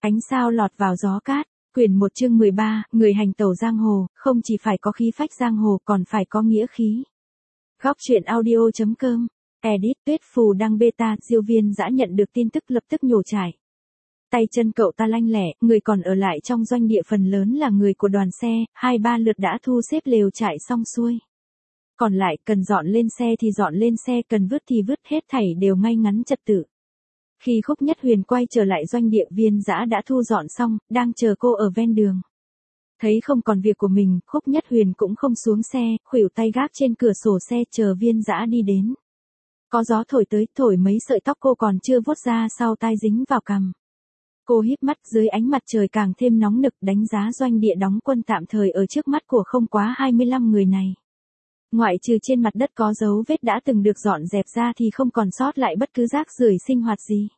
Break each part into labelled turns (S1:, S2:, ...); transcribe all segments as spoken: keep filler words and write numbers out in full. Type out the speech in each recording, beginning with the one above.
S1: Ánh sao lọt vào gió cát, quyển một chương mười ba, người hành tẩu giang hồ, không chỉ phải có khí phách giang hồ còn phải có nghĩa khí. Góc truyện audio chấm com, edit Tuyết Phù đăng beta, Diêu Viên Dã nhận được tin tức lập tức nhổ trải. Tay chân cậu ta lanh lẹ, người còn ở lại trong doanh địa phần lớn là người của đoàn xe, hai ba lượt đã thu xếp lều trại xong xuôi. Còn lại cần dọn lên xe thì dọn lên xe, cần vứt thì vứt, hết thảy đều ngay ngắn trật tự. Khi Khúc Nhất Huyền quay trở lại doanh địa, Viên Dã đã thu dọn xong, đang chờ cô ở ven đường. Thấy không còn việc của mình, Khúc Nhất Huyền cũng không xuống xe, khuỷu tay gác trên cửa sổ xe chờ Viên Dã đi đến. Có gió thổi tới, thổi mấy sợi tóc cô còn chưa vuốt ra sau tai dính vào cằm. Cô híp mắt, dưới ánh mặt trời càng thêm nóng nực, đánh giá doanh địa đóng quân tạm thời ở trước mắt của không quá hai mươi lăm người này. Ngoại trừ trên mặt đất có dấu vết đã từng được dọn dẹp ra thì không còn sót lại bất cứ rác rưởi sinh hoạt gì.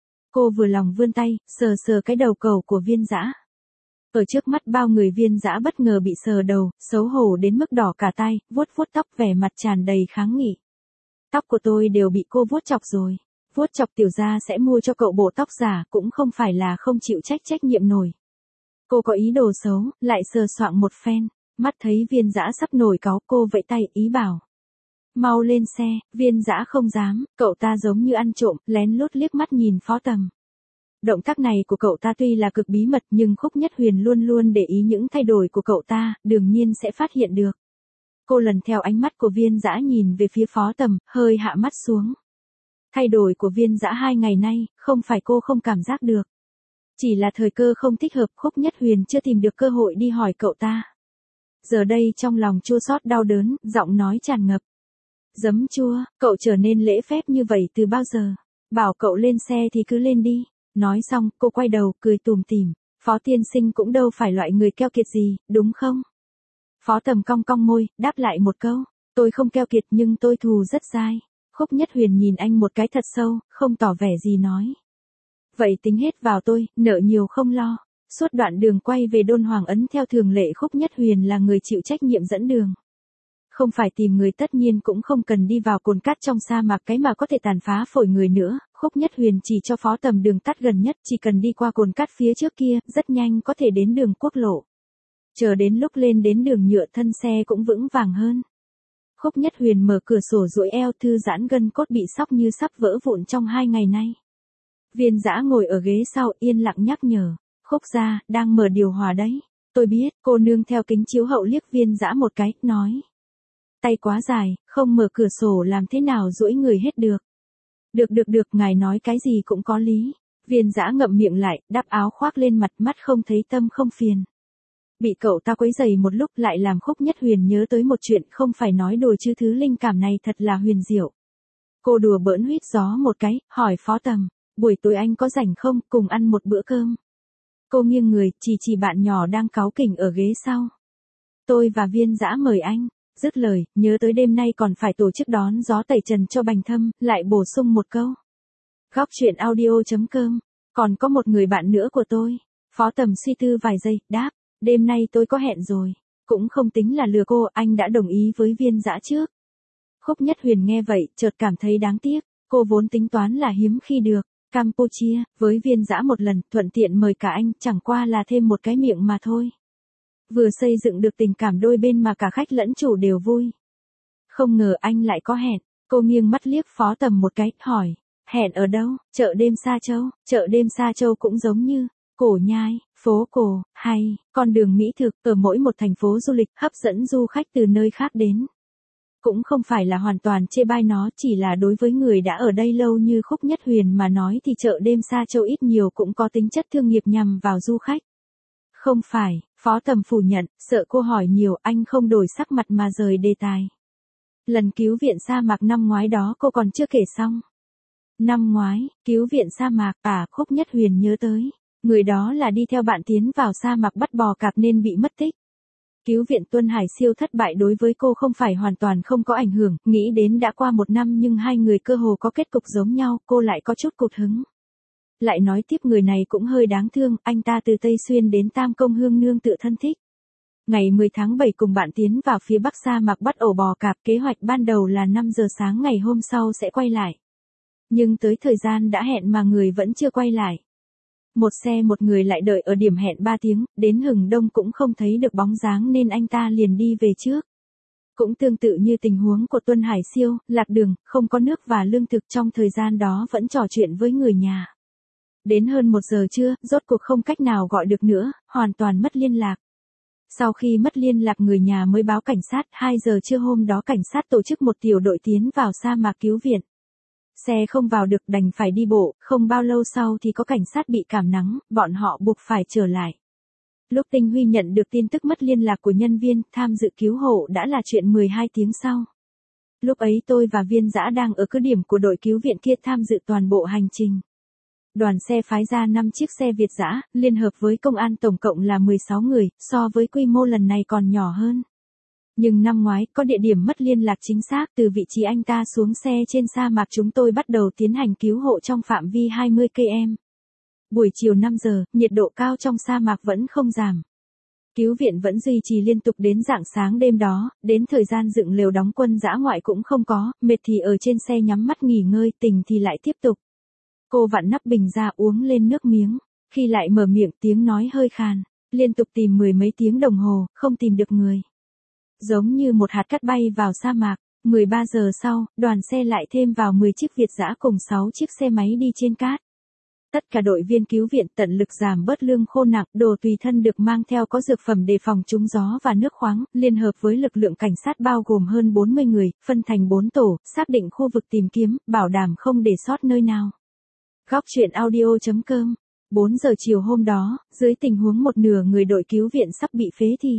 S1: Cô vừa lòng vươn tay, sờ sờ cái đầu cẩu của Viên Dã. Ở trước mắt bao người, Viên Dã bất ngờ bị sờ đầu, xấu hổ đến mức đỏ cả tai, vuốt vuốt tóc, vẻ mặt tràn đầy kháng nghị. Tóc của tôi đều bị cô vuốt chọc rồi. Vuốt chọc tiểu gia sẽ mua cho cậu bộ tóc giả, cũng không phải là không chịu trách trách nhiệm nổi. Cô có ý đồ xấu, lại sờ soạng một phen. Mắt thấy Viên Dã sắp nổi cáu, cô vẫy tay ý bảo. Mau lên xe. Viên Dã không dám, cậu ta giống như ăn trộm, lén lút liếc mắt nhìn Phó Tầm. Động tác này của cậu ta tuy là cực bí mật nhưng Khúc Nhất Huyền luôn luôn để ý những thay đổi của cậu ta, đương nhiên sẽ phát hiện được. Cô lần theo ánh mắt của Viên Dã nhìn về phía Phó Tầm, hơi hạ mắt xuống. Thay đổi của Viên Dã hai ngày nay, không phải cô không cảm giác được. Chỉ là thời cơ không thích hợp, Khúc Nhất Huyền chưa tìm được cơ hội đi hỏi cậu ta. Giờ đây trong lòng chua xót đau đớn, giọng nói tràn ngập. Giấm chua, cậu trở nên lễ phép như vậy từ bao giờ? Bảo cậu lên xe thì cứ lên đi. Nói xong, cô quay đầu, cười tủm tỉm. Phó tiên sinh cũng đâu phải loại người keo kiệt gì, đúng không? Phó Tầm cong cong môi, đáp lại một câu. Tôi không keo kiệt nhưng tôi thù rất dai. Khúc Nhất Huyền nhìn anh một cái thật sâu, không tỏ vẻ gì nói. Vậy tính hết vào tôi, nợ nhiều không lo. Suốt đoạn đường quay về Đôn Hoàng Ấn theo thường lệ, Khúc Nhất Huyền là người chịu trách nhiệm dẫn đường. Không phải tìm người, tất nhiên cũng không cần đi vào cồn cát trong sa mạc cái mà có thể tàn phá phổi người nữa. Khúc Nhất Huyền chỉ cho Phó Tầm đường tắt gần nhất, chỉ cần đi qua cồn cát phía trước kia, rất nhanh có thể đến đường quốc lộ. Chờ đến lúc lên đến đường nhựa, thân xe cũng vững vàng hơn. Khúc Nhất Huyền mở cửa sổ duỗi eo, thư giãn gân cốt bị sóc như sắp vỡ vụn trong hai ngày nay. Viên Dã ngồi ở ghế sau, yên lặng nhắc nhở. Khúc gia, đang mở điều hòa đấy. Tôi biết. Cô nương theo kính chiếu hậu liếc Viên Dã một cái, nói. Tay quá dài, không mở cửa sổ làm thế nào duỗi người hết được. Được được được, ngài nói cái gì cũng có lý. Viên Dã ngậm miệng lại, đắp áo khoác lên mặt, mắt không thấy tâm không phiền. Bị cậu ta quấy rầy một lúc lại làm Khúc Nhất Huyền nhớ tới một chuyện, không phải nói đùa chứ thứ linh cảm này thật là huyền diệu. Cô đùa bỡn huýt gió một cái, hỏi Phó Tầm, buổi tối anh có rảnh không, cùng ăn một bữa cơm. Cô nghiêng người, chỉ chỉ bạn nhỏ đang cáu kỉnh ở ghế sau. Tôi và Viên Dã mời anh. Dứt lời, nhớ tới đêm nay còn phải tổ chức đón gió tẩy trần cho Bành Thâm, lại bổ sung một câu. Góc truyện audio chấm com, còn có một người bạn nữa của tôi. Phó Tầm suy tư vài giây, đáp, đêm nay tôi có hẹn rồi. Cũng không tính là lừa cô, anh đã đồng ý với Viên Dã trước. Khúc Nhất Huyền nghe vậy, chợt cảm thấy đáng tiếc, cô vốn tính toán là hiếm khi được. Campuchia, với Viên Dã một lần, thuận tiện mời cả anh, chẳng qua là thêm một cái miệng mà thôi. Vừa xây dựng được tình cảm đôi bên mà cả khách lẫn chủ đều vui. Không ngờ anh lại có hẹn. Cô nghiêng mắt liếc Phó Tầm một cái, hỏi. Hẹn ở đâu? Chợ đêm Sa Châu. Chợ đêm Sa Châu cũng giống như Cổ Nhai, phố cổ, hay con đường mỹ thực, ở mỗi một thành phố du lịch, hấp dẫn du khách từ nơi khác đến. Cũng không phải là hoàn toàn chê bai nó, chỉ là đối với người đã ở đây lâu như Khúc Nhất Huyền mà nói thì chợ đêm Sa Châu ít nhiều cũng có tính chất thương nghiệp nhằm vào du khách. Không phải, Phó Tầm phủ nhận, sợ cô hỏi nhiều, anh không đổi sắc mặt mà rời đề tài. Lần cứu viện sa mạc năm ngoái đó cô còn chưa kể xong. Năm ngoái, cứu viện sa mạc, à, Khúc Nhất Huyền nhớ tới. Người đó là đi theo bạn tiến vào sa mạc bắt bò cạp nên bị mất tích. Cứu viện Tuân Hải siêu thất bại đối với cô không phải hoàn toàn không có ảnh hưởng, nghĩ đến đã qua một năm nhưng hai người cơ hồ có kết cục giống nhau, cô lại có chút cụt hứng. Lại nói tiếp người này cũng hơi đáng thương, anh ta từ Tây Xuyên đến Tam Công Hương nương tự thân thích. Ngày mười tháng bảy cùng bạn tiến vào phía Bắc sa mạc bắt ổ bò cạp, kế hoạch ban đầu là năm giờ sáng ngày hôm sau sẽ quay lại. Nhưng tới thời gian đã hẹn mà người vẫn chưa quay lại. Một xe một người lại đợi ở điểm hẹn ba tiếng, đến hừng đông cũng không thấy được bóng dáng nên anh ta liền đi về trước. Cũng tương tự như tình huống của Tuân Hải Siêu, lạc đường, không có nước và lương thực trong thời gian đó vẫn trò chuyện với người nhà. Đến hơn một giờ trưa, rốt cuộc không cách nào gọi được nữa, hoàn toàn mất liên lạc. Sau khi mất liên lạc người nhà mới báo cảnh sát, hai giờ trưa hôm đó cảnh sát tổ chức một tiểu đội tiến vào sa mạc cứu viện. Xe không vào được đành phải đi bộ, không bao lâu sau thì có cảnh sát bị cảm nắng, bọn họ buộc phải trở lại. Lúc Tinh Huy nhận được tin tức mất liên lạc của nhân viên tham dự cứu hộ đã là chuyện mười hai tiếng sau. Lúc ấy tôi và Viên Dã đang ở cứ điểm của đội cứu viện kia tham dự toàn bộ hành trình. Đoàn xe phái ra năm chiếc xe Việt Dã, liên hợp với công an tổng cộng là mười sáu người, so với quy mô lần này còn nhỏ hơn. Nhưng năm ngoái, có địa điểm mất liên lạc chính xác từ vị trí anh ta xuống xe trên sa mạc chúng tôi bắt đầu tiến hành cứu hộ trong phạm vi hai mươi ki lô mét. Buổi chiều năm giờ, nhiệt độ cao trong sa mạc vẫn không giảm. Cứu viện vẫn duy trì liên tục đến rạng sáng đêm đó, đến thời gian dựng lều đóng quân dã ngoại cũng không có, mệt thì ở trên xe nhắm mắt nghỉ ngơi, tỉnh thì lại tiếp tục. Cô vặn nắp bình ra uống lên nước miếng, khi lại mở miệng tiếng nói hơi khàn, liên tục tìm mười mấy tiếng đồng hồ, không tìm được người. Giống như một hạt cát bay vào sa mạc, mười ba giờ sau, đoàn xe lại thêm vào mười chiếc Việt Dã cùng sáu chiếc xe máy đi trên cát. Tất cả đội viên cứu viện tận lực giảm bớt lương khô nặng, đồ tùy thân được mang theo có dược phẩm đề phòng trúng gió và nước khoáng, liên hợp với lực lượng cảnh sát bao gồm hơn bốn mươi người, phân thành bốn tổ, xác định khu vực tìm kiếm, bảo đảm không để sót nơi nào. Góc truyện audio chấm com. bốn giờ chiều hôm đó, dưới tình huống một nửa người đội cứu viện sắp bị phế thì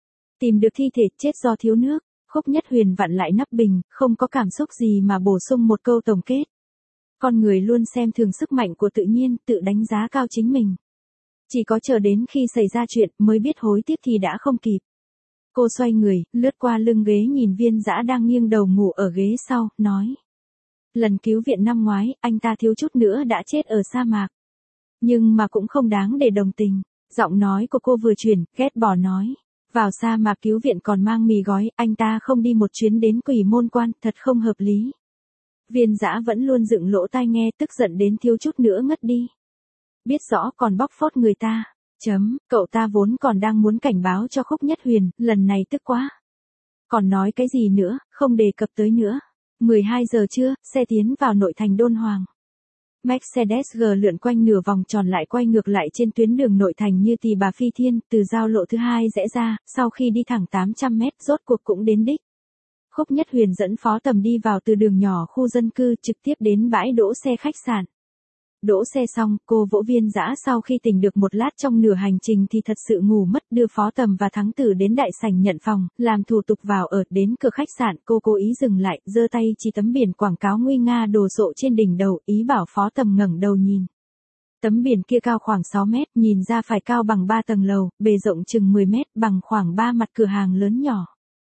S1: tìm được thi thể chết do thiếu nước, Khúc Nhất Huyền vặn lại nắp bình, không có cảm xúc gì mà bổ sung một câu tổng kết. Con người luôn xem thường sức mạnh của tự nhiên, tự đánh giá cao chính mình. Chỉ có chờ đến khi xảy ra chuyện mới biết hối tiếc thì đã không kịp. Cô xoay người, lướt qua lưng ghế nhìn Viên Dã đang nghiêng đầu ngủ ở ghế sau, nói. Lần cứu viện năm ngoái, anh ta thiếu chút nữa đã chết ở sa mạc. Nhưng mà cũng không đáng để đồng tình. Giọng nói của cô vừa chuyển, ghét bỏ nói. Vào sa mạc cứu viện còn mang mì gói, anh ta không đi một chuyến đến Quỷ Môn Quan, thật không hợp lý. Viên Dã vẫn luôn dựng lỗ tai nghe, tức giận đến thiếu chút nữa ngất đi. Biết rõ còn bóc phốt người ta. Chấm, cậu ta vốn còn đang muốn cảnh báo cho Khúc Nhất Huyền, lần này tức quá. Còn nói cái gì nữa, không đề cập tới nữa. mười hai giờ trưa, xe tiến vào nội thành Đôn Hoàng. Mercedes-G lượn quanh nửa vòng tròn lại quay ngược lại trên tuyến đường nội thành như tỳ bà phi thiên, từ giao lộ thứ hai rẽ ra, sau khi đi thẳng tám trăm mét, rốt cuộc cũng đến đích. Khúc Nhất Huyền dẫn Phó Tầm đi vào từ đường nhỏ khu dân cư trực tiếp đến bãi đỗ xe khách sạn. Đỗ xe xong, cô vỗ Viên Dã sau khi tỉnh được một lát trong nửa hành trình thì thật sự ngủ mất, đưa Phó Tầm và Thắng Tử đến đại sảnh nhận phòng, làm thủ tục vào ở, đến cửa khách sạn, cô cố ý dừng lại, giơ tay chỉ tấm biển quảng cáo nguy nga đồ sộ trên đỉnh đầu, ý bảo Phó Tầm ngẩng đầu nhìn. Tấm biển kia cao khoảng sáu mét, nhìn ra phải cao bằng ba tầng lầu, bề rộng chừng mười mét, bằng khoảng ba mặt cửa hàng lớn nhỏ.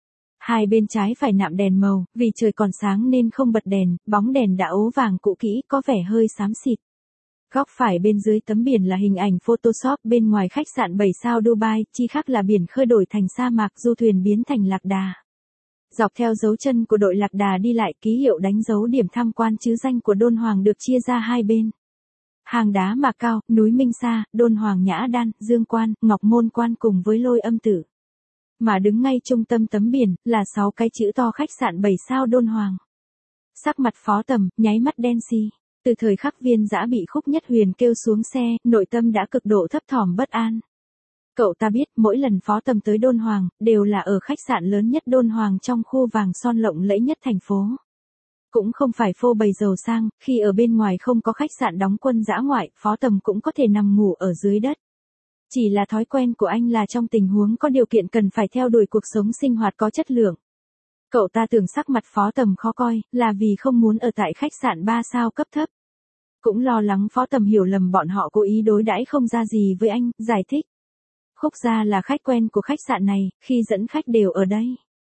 S1: Hai bên trái phải nạm đèn màu, vì trời còn sáng nên không bật đèn, bóng đèn đã ố vàng cũ kỹ, có vẻ hơi xám xịt. Góc phải bên dưới tấm biển là hình ảnh Photoshop bên ngoài khách sạn bảy sao Dubai, chi khác là biển khơi đổi thành sa mạc, du thuyền biến thành lạc đà. Dọc theo dấu chân của đội lạc đà đi lại, ký hiệu đánh dấu điểm tham quan chứ danh của Đôn Hoàng được chia ra hai bên. Hang đá Mạc Cao, núi Minh Sa, Đôn Hoàng Nhã Đan, Dương Quan, Ngọc Môn Quan cùng với Lôi Âm Tử. Mà đứng ngay trung tâm tấm biển, là sáu cái chữ to khách sạn bảy sao Đôn Hoàng. Sắc mặt Phó Tầm, nháy mắt đen xì. Từ thời khắc Viên Dã bị Khúc Nhất Huyền kêu xuống xe, nội tâm đã cực độ thấp thỏm bất an. Cậu ta biết, mỗi lần Phó Tầm tới Đôn Hoàng, đều là ở khách sạn lớn nhất Đôn Hoàng trong khu vàng son lộng lẫy nhất thành phố. Cũng không phải phô bày giàu sang, khi ở bên ngoài không có khách sạn đóng quân dã ngoại, Phó Tầm cũng có thể nằm ngủ ở dưới đất. Chỉ là thói quen của anh là trong tình huống có điều kiện cần phải theo đuổi cuộc sống sinh hoạt có chất lượng. Cậu ta tưởng sắc mặt Phó Tầm khó coi, là vì không muốn ở tại khách sạn ba sao cấp thấp. Cũng lo lắng Phó Tầm hiểu lầm bọn họ cố ý đối đãi không ra gì với anh, giải thích. Khúc gia là khách quen của khách sạn này, khi dẫn khách đều ở đây.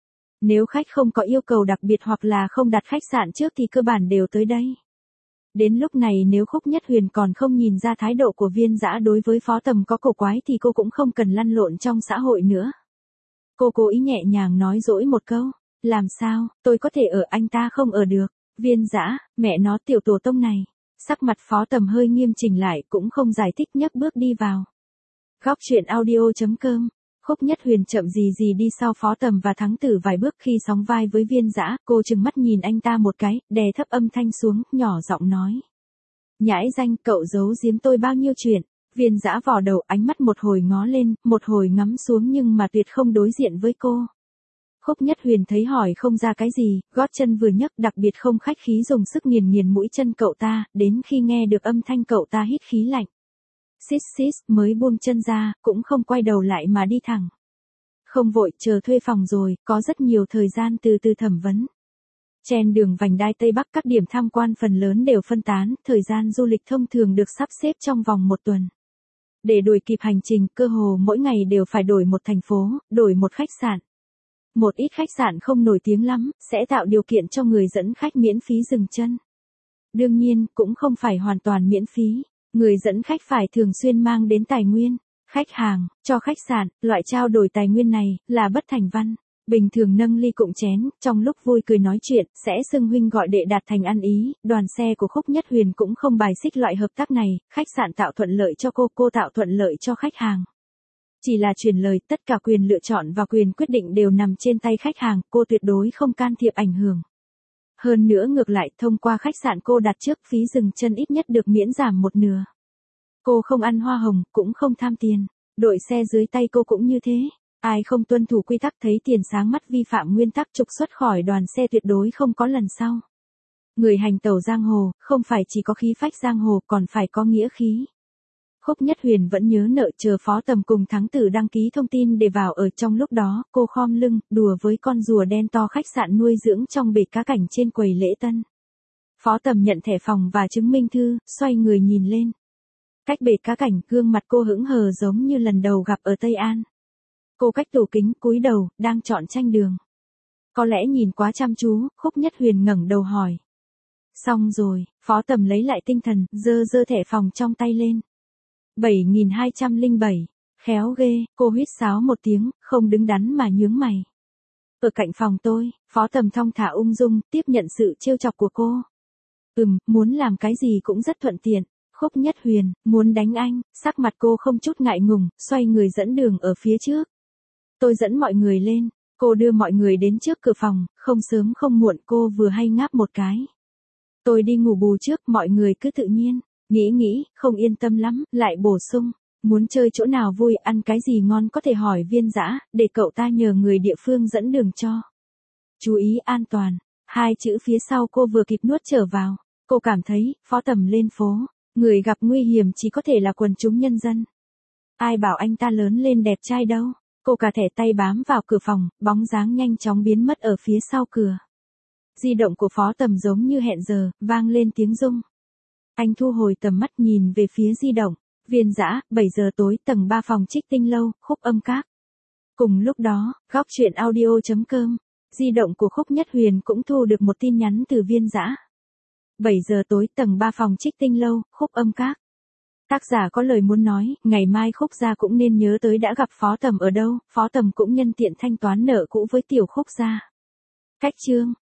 S1: Nếu khách không có yêu cầu đặc biệt hoặc là không đặt khách sạn trước thì cơ bản đều tới đây. Đến lúc này nếu Khúc Nhất Huyền còn không nhìn ra thái độ của Viên Dã đối với Phó Tầm có cổ quái thì cô cũng không cần lăn lộn trong xã hội nữa. Cô cố ý nhẹ nhàng nói dỗi một câu. Làm sao, tôi có thể ở anh ta không ở được. Viên Dã, mẹ nó tiểu tổ tông này. Sắc mặt Phó Tầm hơi nghiêm chỉnh lại, cũng không giải thích, nhấc bước đi vào. Góc truyện audio.com. Khúc Nhất Huyền chậm gì gì đi sau Phó Tầm và Thắng Tử vài bước, khi sóng vai với Viên Dã, cô trừng mắt nhìn anh ta một cái, đè thấp âm thanh xuống, nhỏ giọng nói. Nhãi danh, cậu giấu giếm tôi bao nhiêu chuyện. Viên Dã vò đầu, ánh mắt một hồi ngó lên, một hồi ngắm xuống, nhưng mà tuyệt không đối diện với cô. Khúc Nhất Huyền thấy hỏi không ra cái gì, gót chân vừa nhấc, đặc biệt không khách khí dùng sức nghiền nghiền mũi chân cậu ta, đến khi nghe được âm thanh cậu ta hít khí lạnh. Xít xít, mới buông chân ra, cũng không quay đầu lại mà đi thẳng. Không vội, chờ thuê phòng rồi, có rất nhiều thời gian từ từ thẩm vấn. Trên đường vành đai Tây Bắc, các điểm tham quan phần lớn đều phân tán, thời gian du lịch thông thường được sắp xếp trong vòng một tuần. Để đuổi kịp hành trình, cơ hồ mỗi ngày đều phải đổi một thành phố, đổi một khách sạn. Một ít khách sạn không nổi tiếng lắm, sẽ tạo điều kiện cho người dẫn khách miễn phí dừng chân. Đương nhiên, cũng không phải hoàn toàn miễn phí. Người dẫn khách phải thường xuyên mang đến tài nguyên, khách hàng, cho khách sạn. Loại trao đổi tài nguyên này, là bất thành văn. Bình thường nâng ly cụng chén, trong lúc vui cười nói chuyện, sẽ xưng huynh gọi đệ đạt thành ăn ý. Đoàn xe của Khúc Nhất Huyền cũng không bài xích loại hợp tác này, khách sạn tạo thuận lợi cho cô, cô tạo thuận lợi cho khách hàng. Chỉ là truyền lời, tất cả quyền lựa chọn và quyền quyết định đều nằm trên tay khách hàng, cô tuyệt đối không can thiệp ảnh hưởng. Hơn nữa ngược lại, thông qua khách sạn cô đặt trước, phí dừng chân ít nhất được miễn giảm một nửa. Cô không ăn hoa hồng, cũng không tham tiền. Đội xe dưới tay cô cũng như thế. Ai không tuân thủ quy tắc thấy tiền sáng mắt, vi phạm nguyên tắc, trục xuất khỏi đoàn xe, tuyệt đối không có lần sau. Người hành tẩu giang hồ, không phải chỉ có khí phách giang hồ, còn phải có nghĩa khí. Khúc Nhất Huyền vẫn nhớ nợ, chờ Phó Tầm cùng Thắng Tử đăng ký thông tin để vào ở. Trong lúc đó, cô khom lưng, đùa với con rùa đen to khách sạn nuôi dưỡng trong bể cá cảnh trên quầy lễ tân. Phó Tầm nhận thẻ phòng và chứng minh thư, xoay người nhìn lên. Cách bể cá cảnh, gương mặt cô hững hờ giống như lần đầu gặp ở Tây An. Cô cách tủ kính, cúi đầu, đang chọn tranh đường. Có lẽ nhìn quá chăm chú, Khúc Nhất Huyền ngẩng đầu hỏi. Xong rồi, Phó Tầm lấy lại tinh thần, giơ giơ thẻ phòng trong tay lên. bảy nghìn hai trăm lẻ bảy, khéo ghê, cô huýt sáo một tiếng, không đứng đắn mà nhướng mày. Ở cạnh phòng tôi, Phó Tầm thong thả ung dung, tiếp nhận sự trêu chọc của cô. Ừm, muốn làm cái gì cũng rất thuận tiện. Khúc Nhất Huyền, muốn đánh anh, sắc mặt cô không chút ngại ngùng, xoay người dẫn đường ở phía trước. Tôi dẫn mọi người lên, cô đưa mọi người đến trước cửa phòng, không sớm không muộn, cô vừa hay ngáp một cái. Tôi đi ngủ bù trước, mọi người cứ tự nhiên. Nghĩ nghĩ, không yên tâm lắm, lại bổ sung. Muốn chơi chỗ nào vui, ăn cái gì ngon có thể hỏi Viên Dã, để cậu ta nhờ người địa phương dẫn đường cho. Chú ý an toàn. Hai chữ phía sau cô vừa kịp nuốt trở vào. Cô cảm thấy, Phó Tầm lên phố, người gặp nguy hiểm chỉ có thể là quần chúng nhân dân. Ai bảo anh ta lớn lên đẹp trai đâu. Cô cả thẻ tay bám vào cửa phòng, bóng dáng nhanh chóng biến mất ở phía sau cửa. Di động của Phó Tầm giống như hẹn giờ, vang lên tiếng rung. Anh thu hồi tầm mắt nhìn về phía di động. Viên Dã, bảy giờ tối, tầng ba phòng Trích Tinh Lâu, Khúc Âm Các. Cùng lúc đó, góc truyện audio.com. Di động của Khúc Nhất Huyền cũng thu được một tin nhắn từ Viên Dã. bảy giờ tối, tầng ba phòng Trích Tinh Lâu, Khúc Âm Các. Tác giả có lời muốn nói, ngày mai Khúc gia cũng nên nhớ tới đã gặp Phó Tầm ở đâu, Phó Tầm cũng nhân tiện thanh toán nợ cũ với tiểu Khúc gia. Cách chương.